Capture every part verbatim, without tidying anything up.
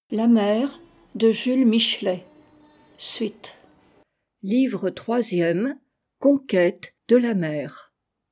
La mer de Jules Michelet. Suite. Livre troisième. Conquête de la mer.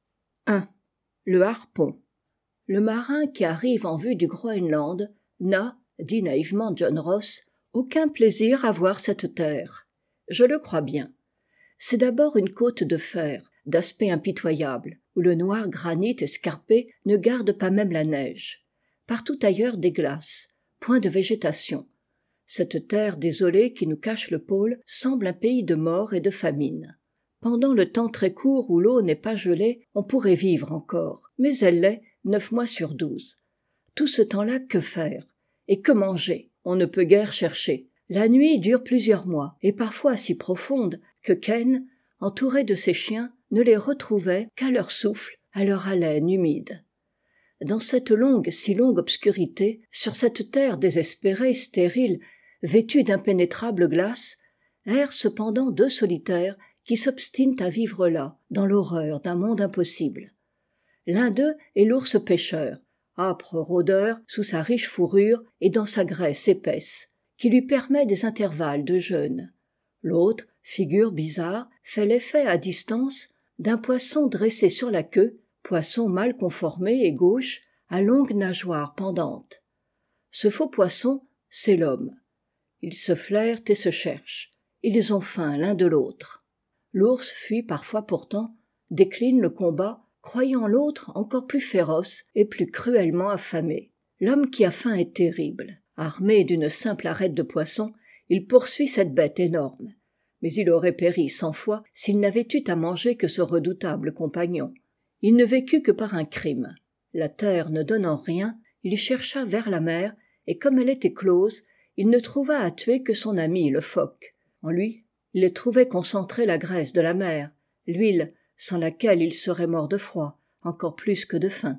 un. Le harpon. Le marin qui arrive en vue du Groenland n'a, dit naïvement John Ross, aucun plaisir à voir cette terre. Je le crois bien. C'est d'abord une côte de fer, d'aspect impitoyable, où le noir granit escarpé ne garde pas même la neige. Partout ailleurs des glaces, point de végétation. Cette terre désolée qui nous cache le pôle semble un pays de mort et de famine. Pendant le temps très court où l'eau n'est pas gelée, on pourrait vivre encore, mais elle l'est neuf mois sur douze. Tout ce temps-là, que faire? Et que manger? On ne peut guère chercher. La nuit dure plusieurs mois, et parfois si profonde que Ken, entouré de ses chiens, ne les retrouvait qu'à leur souffle, à leur haleine humide. Dans cette longue, si longue obscurité, sur cette terre désespérée, stérile, vêtue d'impénétrables glaces, errent cependant deux solitaires qui s'obstinent à vivre là, dans l'horreur d'un monde impossible. L'un d'eux est l'ours pêcheur, âpre rôdeur sous sa riche fourrure et dans sa graisse épaisse, qui lui permet des intervalles de jeûne. L'autre, figure bizarre, fait l'effet à distance d'un poisson dressé sur la queue, poisson mal conformé et gauche, à longues nageoires pendantes. Ce faux poisson, c'est l'homme. Ils se flairent et se cherchent. Ils ont faim l'un de l'autre. L'ours fuit parfois pourtant, décline le combat, croyant l'autre encore plus féroce et plus cruellement affamé. L'homme qui a faim est terrible. Armé d'une simple arête de poisson, il poursuit cette bête énorme. Mais il aurait péri cent fois s'il n'avait eu à manger que ce redoutable compagnon. Il ne vécut que par un crime. La terre ne donnant rien, il chercha vers la mer, et comme elle était close, il ne trouva à tuer que son ami le phoque. En lui, il trouvait concentrée la graisse de la mer, l'huile sans laquelle il serait mort de froid, encore plus que de faim.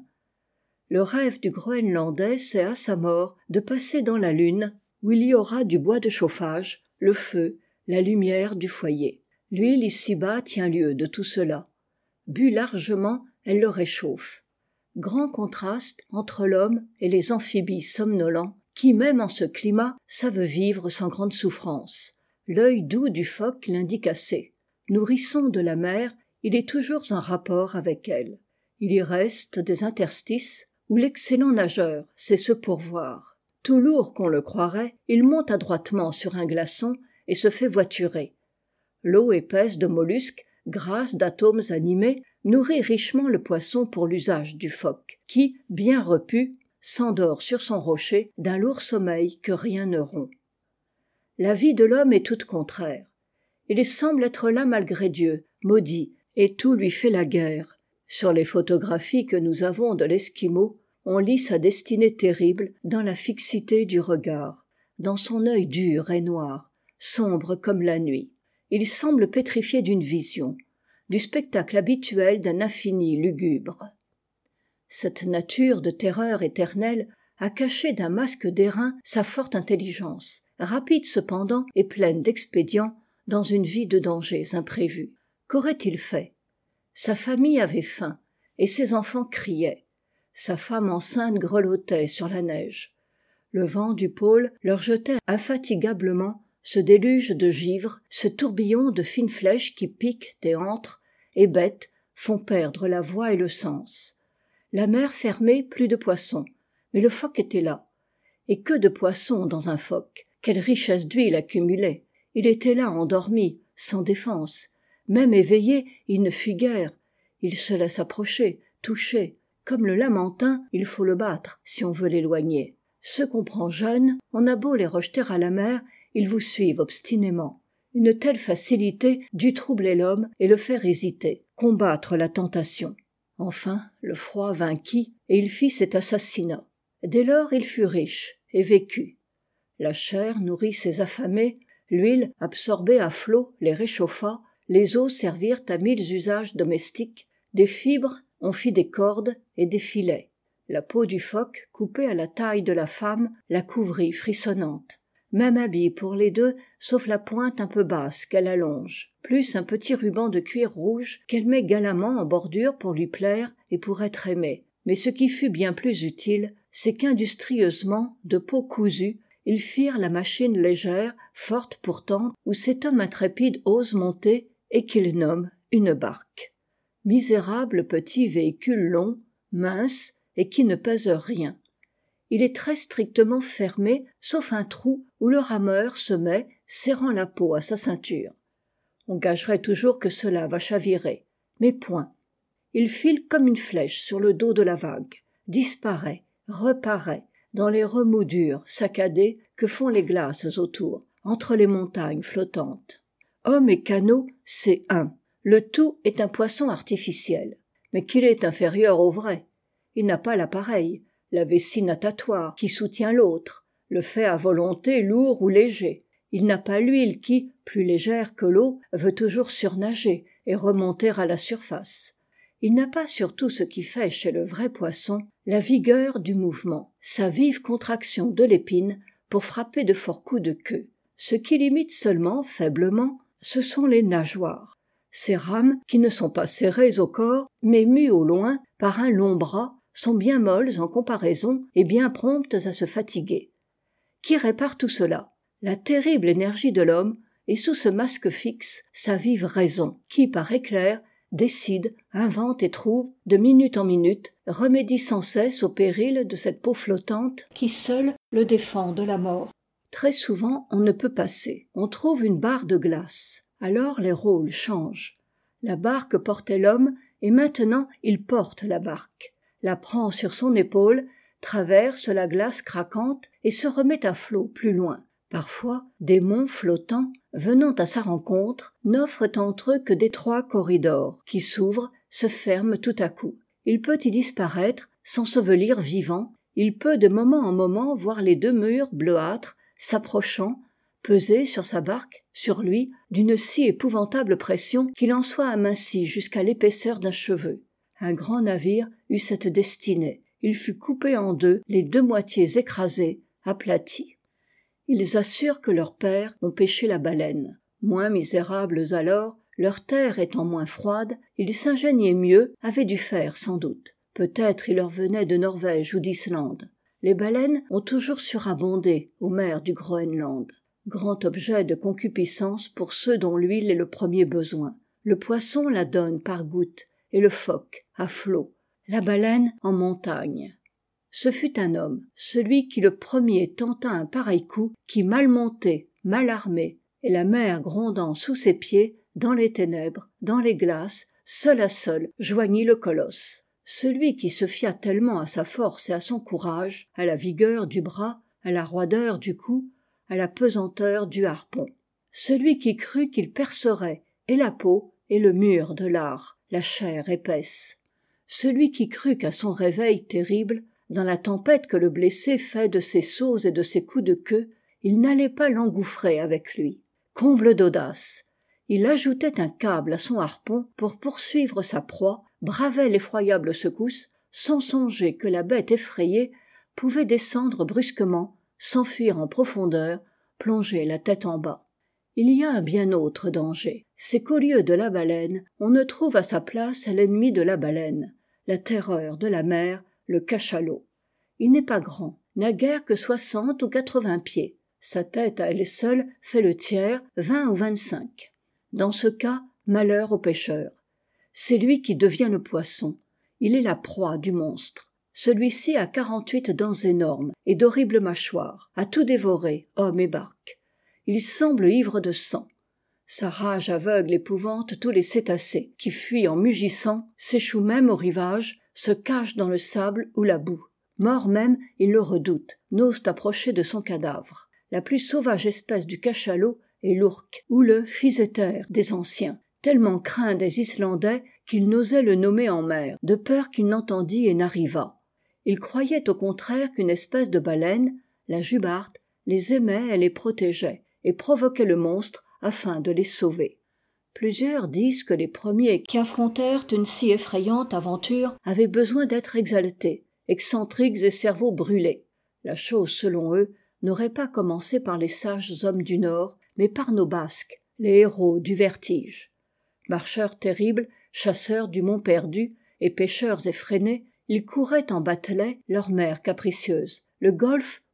Le rêve du Groenlandais, c'est à sa mort de passer dans la lune, où il y aura du bois de chauffage, le feu, la lumière du foyer. L'huile ici-bas tient lieu de tout cela. Bu largement, elle le réchauffe. Grand contraste entre l'homme et les amphibies somnolents qui, même en ce climat, savent vivre sans grande souffrance. L'œil doux du phoque l'indique assez. Nourrisson de la mer, il est toujours en rapport avec elle. Il y reste des interstices où l'excellent nageur sait se pourvoir. Tout lourd qu'on le croirait, il monte adroitement sur un glaçon et se fait voiturer. L'eau épaisse de mollusques, grasse d'atomes animés, nourrit richement le poisson pour l'usage du phoque, qui, bien repu, s'endort sur son rocher d'un lourd sommeil que rien ne rompt. La vie de l'homme est toute contraire. Il semble être là malgré Dieu, maudit, et tout lui fait la guerre. Sur les photographies que nous avons de l'Esquimau, on lit sa destinée terrible dans la fixité du regard, dans son œil dur et noir, sombre comme la nuit. Il semble pétrifié d'une vision, du spectacle habituel d'un infini lugubre. Cette nature de terreur éternelle a caché d'un masque d'airain sa forte intelligence, rapide cependant et pleine d'expédients dans une vie de dangers imprévus. Qu'aurait-il fait? Sa famille avait faim, et ses enfants criaient. Sa femme enceinte grelottait sur la neige. Le vent du pôle leur jetait infatigablement ce déluge de givre, ce tourbillon de fines flèches qui piquent et entrent, et bêtes, font perdre la voix et le sens. La mer fermée, plus de poissons, mais le phoque était là. Et que de poissons dans un phoque! Quelle richesse d'huile accumulée! Il était là, endormi, sans défense. Même éveillé, il ne fuit guère. Il se laisse approcher, toucher. Comme le lamantin, il faut le battre, si on veut l'éloigner. Ceux qu'on prend jeunes, on a beau les rejeter à la mer, ils vous suivent obstinément. Une telle facilité dut troubler l'homme et le faire hésiter, combattre la tentation. Enfin, le froid vainquit, et il fit cet assassinat. Dès lors, il fut riche et vécut. La chair nourrit ses affamés, l'huile, absorbée à flots, les réchauffa, les os servirent à mille usages domestiques, des fibres, on fit des cordes et des filets. La peau du phoque, coupée à la taille de la femme, la couvrit frissonnante. Même habit pour les deux, sauf la pointe un peu basse qu'elle allonge, plus un petit ruban de cuir rouge qu'elle met galamment en bordure pour lui plaire et pour être aimée. Mais ce qui fut bien plus utile, c'est qu'industrieusement, de peau cousue, ils firent la machine légère, forte pourtant, où cet homme intrépide ose monter et qu'il nomme une barque. Misérable petit véhicule long, mince et qui ne pèse rien. Il est très strictement fermé, sauf un trou où le rameur se met, serrant la peau à sa ceinture. On gagerait toujours que cela va chavirer, mais point. Il file comme une flèche sur le dos de la vague, disparaît, reparaît, dans les remous durs, saccadés, que font les glaces autour, entre les montagnes flottantes. Homme et canot, c'est un. Le tout est un poisson artificiel. Mais qu'il est inférieur au vrai. Il n'a pas l'appareil, la vessie natatoire qui soutient l'autre, le fait à volonté lourd ou léger. Il n'a pas l'huile qui, plus légère que l'eau, veut toujours surnager et remonter à la surface. Il n'a pas surtout ce qui fait chez le vrai poisson la vigueur du mouvement, sa vive contraction de l'épine pour frapper de forts coups de queue. Ce qui l'imite seulement, faiblement, ce sont les nageoires. Ces rames, qui ne sont pas serrées au corps, mais mues au loin par un long bras, sont bien molles en comparaison et bien promptes à se fatiguer. Qui répare tout cela ? La terrible énergie de l'homme, et sous ce masque fixe, sa vive raison, qui, par éclair, décide, invente et trouve, de minute en minute, remédie sans cesse au péril de cette peau flottante qui seule le défend de la mort. Très souvent, on ne peut passer. On trouve une barre de glace. Alors les rôles changent. La barque portait l'homme, et maintenant il porte la barque, la prend sur son épaule, traverse la glace craquante et se remet à flot plus loin. Parfois, des monts flottants, venant à sa rencontre, n'offrent entre eux que d'étroits corridors, qui s'ouvrent, se ferment tout à coup. Il peut y disparaître, s'ensevelir vivant, il peut de moment en moment voir les deux murs bleuâtres, s'approchant, peser sur sa barque, sur lui, d'une si épouvantable pression qu'il en soit aminci jusqu'à l'épaisseur d'un cheveu. Un grand navire eut cette destinée. Il fut coupé en deux, les deux moitiés écrasées, aplaties. Ils assurent que leurs pères ont pêché la baleine. Moins misérables alors, leur terre étant moins froide, ils s'ingéniaient mieux, avaient dû faire sans doute. Peut-être il leur venait de Norvège ou d'Islande. Les baleines ont toujours surabondé aux mers du Groenland. Grand objet de concupiscence pour ceux dont l'huile est le premier besoin. Le poisson la donne par gouttes, et le phoque, à flot. La baleine en montagne. Ce fut un homme, celui qui le premier tenta un pareil coup, qui mal monté, mal armé, et la mer grondant sous ses pieds, dans les ténèbres, dans les glaces, seul à seul, joignit le colosse. Celui qui se fia tellement à sa force et à son courage, à la vigueur du bras, à la roideur du cou, à la pesanteur du harpon. Celui qui crut qu'il percerait et la peau et le mur de l'art, la chair épaisse. Celui qui crut qu'à son réveil terrible, dans la tempête que le blessé fait de ses sauts et de ses coups de queue, il n'allait pas l'engouffrer avec lui. Comble d'audace! Il ajoutait un câble à son harpon pour poursuivre sa proie, bravait l'effroyable secousse, sans songer que la bête effrayée pouvait descendre brusquement, s'enfuir en profondeur, plonger la tête en bas. Il y a un bien autre danger, c'est qu'au lieu de la baleine, on ne trouve à sa place l'ennemi de la baleine, la terreur de la mer, le cachalot. Il n'est pas grand, n'a guère que soixante ou quatre-vingts pieds. Sa tête à elle seule fait le tiers, vingt ou vingt-cinq. Dans ce cas, malheur au pêcheur. C'est lui qui devient le poisson. Il est la proie du monstre. Celui-ci a quarante-huit dents énormes et d'horribles mâchoires, a tout dévoré, homme et barque. Il semble ivre de sang. Sa rage aveugle épouvante tous les cétacés, qui fuient en mugissant, s'échouent même au rivage, se cachent dans le sable ou la boue. Mort même, ils le redoutent, n'osent approcher de son cadavre. La plus sauvage espèce du cachalot est l'ourque, ou le physéter des anciens, tellement craint des Islandais qu'ils n'osaient le nommer en mer, de peur qu'il n'entendît et n'arrivât. Ils croyaient au contraire qu'une espèce de baleine, la jubarte, les aimait et les protégeait, et provoquait le monstre afin de les sauver. Plusieurs disent que les premiers qui affrontèrent une si effrayante aventure avaient besoin d'être exaltés, excentriques et cerveaux brûlés. La chose, selon eux, n'aurait pas commencé par les sages hommes du Nord, mais par nos Basques, les héros du vertige. Marcheurs terribles, chasseurs du mont perdu et pêcheurs effrénés, ils couraient en batelets leur mer capricieuse, le golfe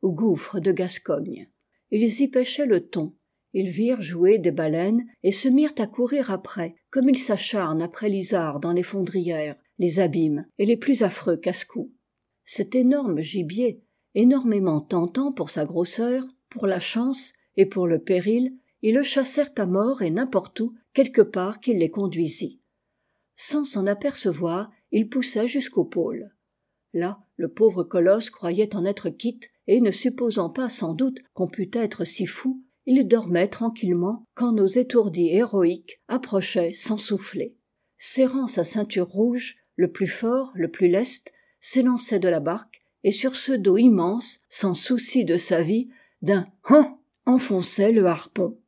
ou gouffres de Gascogne. Ils y pêchaient le thon. Ils virent jouer des baleines et se mirent à courir après, comme ils s'acharnent après l'isard dans les fondrières, les abîmes et les plus affreux casse-cou. Cet énorme gibier, énormément tentant pour sa grosseur, pour la chance et pour le péril, ils le chassèrent à mort et n'importe où, quelque part qu'il les conduisît. Sans s'en apercevoir, il poussait jusqu'au pôle. Là, le pauvre colosse croyait en être quitte, et ne supposant pas sans doute qu'on pût être si fou, il dormait tranquillement quand nos étourdis héroïques approchaient sans souffler. Serrant sa ceinture rouge, le plus fort, le plus leste, s'élançait de la barque, et sur ce dos immense, sans souci de sa vie, d'un « han » enfonçait le harpon.